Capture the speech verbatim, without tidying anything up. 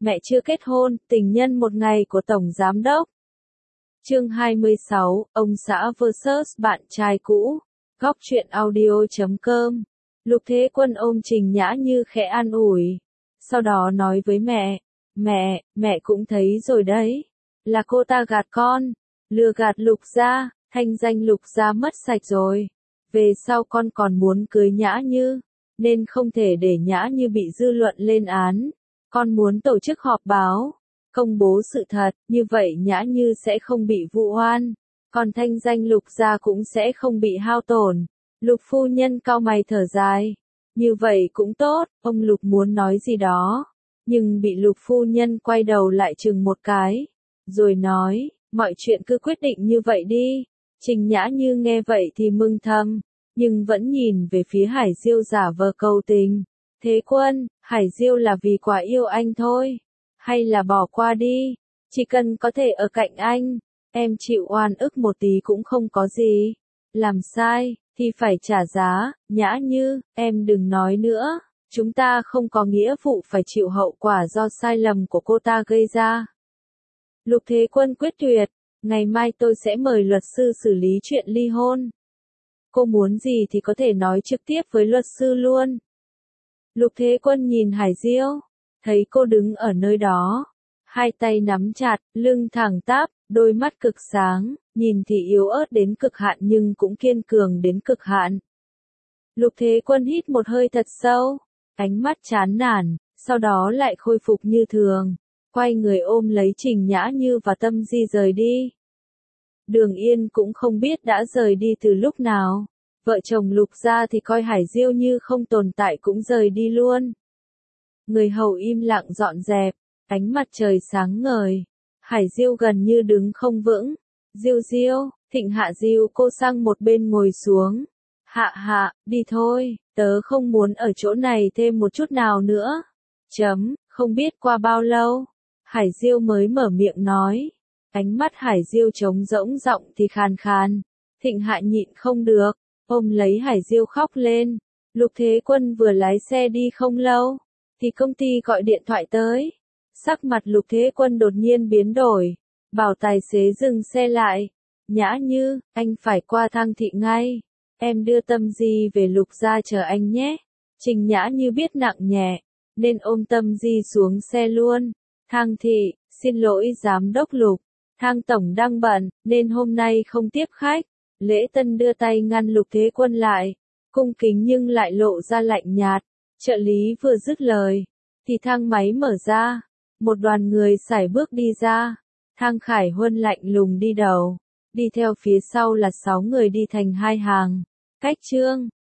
mẹ chưa kết hôn, tình nhân một ngày của Tổng Giám đốc. Chương hai mươi sáu, ông xã versus bạn trai cũ. Góc truyện audio chấm com. Lục Thế Quân ôm Trình Nhã Như khẽ an ủi. Sau đó nói với mẹ, mẹ, mẹ cũng thấy rồi đấy. Là cô ta gạt con, lừa gạt Lục gia, thanh danh Lục gia mất sạch rồi. Về sau con còn muốn cưới Nhã Như, nên không thể để Nhã Như bị dư luận lên án. Con muốn tổ chức họp báo, công bố sự thật, như vậy Nhã Như sẽ không bị vụ oan, còn thanh danh Lục gia cũng sẽ không bị hao tổn. Lục phu nhân cau mày thở dài. Như vậy cũng tốt, ông Lục muốn nói gì đó, nhưng bị Lục phu nhân quay đầu lại chừng một cái, rồi nói, mọi chuyện cứ quyết định như vậy đi. Trình Nhã Như nghe vậy thì mừng thầm, nhưng vẫn nhìn về phía Hải Diêu giả vờ cầu tình. Thế Quân, Hải Diêu là vì quá yêu anh thôi, hay là bỏ qua đi, chỉ cần có thể ở cạnh anh, em chịu oan ức một tí cũng không có gì. Làm sai, thì phải trả giá. Nhã Như, em đừng nói nữa, chúng ta không có nghĩa vụ phải chịu hậu quả do sai lầm của cô ta gây ra. Lục Thế Quân quyết tuyệt, ngày mai tôi sẽ mời luật sư xử lý chuyện ly hôn. Cô muốn gì thì có thể nói trực tiếp với luật sư luôn. Lục Thế Quân nhìn Hải Diêu, thấy cô đứng ở nơi đó, hai tay nắm chặt, lưng thẳng tắp, đôi mắt cực sáng, nhìn thì yếu ớt đến cực hạn nhưng cũng kiên cường đến cực hạn. Lục Thế Quân hít một hơi thật sâu, ánh mắt chán nản, sau đó lại khôi phục như thường, quay người ôm lấy Trình Nhã Như và Tâm Di rời đi. Đường Yên cũng không biết đã rời đi từ lúc nào. Vợ chồng Lục gia thì coi Hải Diêu như không tồn tại cũng rời đi luôn. Người hầu im lặng dọn dẹp, ánh mặt trời sáng ngời. Hải Diêu gần như đứng không vững. Diêu Diêu, Thịnh hạ dìu cô sang một bên ngồi xuống. Hạ hạ, đi thôi, tớ không muốn ở chỗ này thêm một chút nào nữa. Chấm, không biết qua bao lâu, Hải Diêu mới mở miệng nói. Ánh mắt Hải Diêu trống rỗng giọng thì khàn khàn. Thịnh hạ nhịn không được, ôm lấy Hải Diêu khóc lên. Lục Thế Quân vừa lái xe đi không lâu, thì công ty gọi điện thoại tới. Sắc mặt Lục Thế Quân đột nhiên biến đổi, bảo tài xế dừng xe lại. Nhã Như, anh phải qua Thang Thị ngay, em đưa Tâm Di về Lục gia chờ anh nhé. Trình Nhã Như biết nặng nhẹ, nên ôm Tâm Di xuống xe luôn. Thang Thị, xin lỗi giám đốc Lục, Thang tổng đang bận, nên hôm nay không tiếp khách. Lễ Tân đưa tay ngăn Lục Thế Quân lại, cung kính nhưng lại lộ ra lạnh nhạt. Trợ lý vừa dứt lời, thì thang máy mở ra, một đoàn người sải bước đi ra. Thang Khải Huân lạnh lùng đi đầu, đi theo phía sau là sáu người đi thành hai hàng, cách Trương,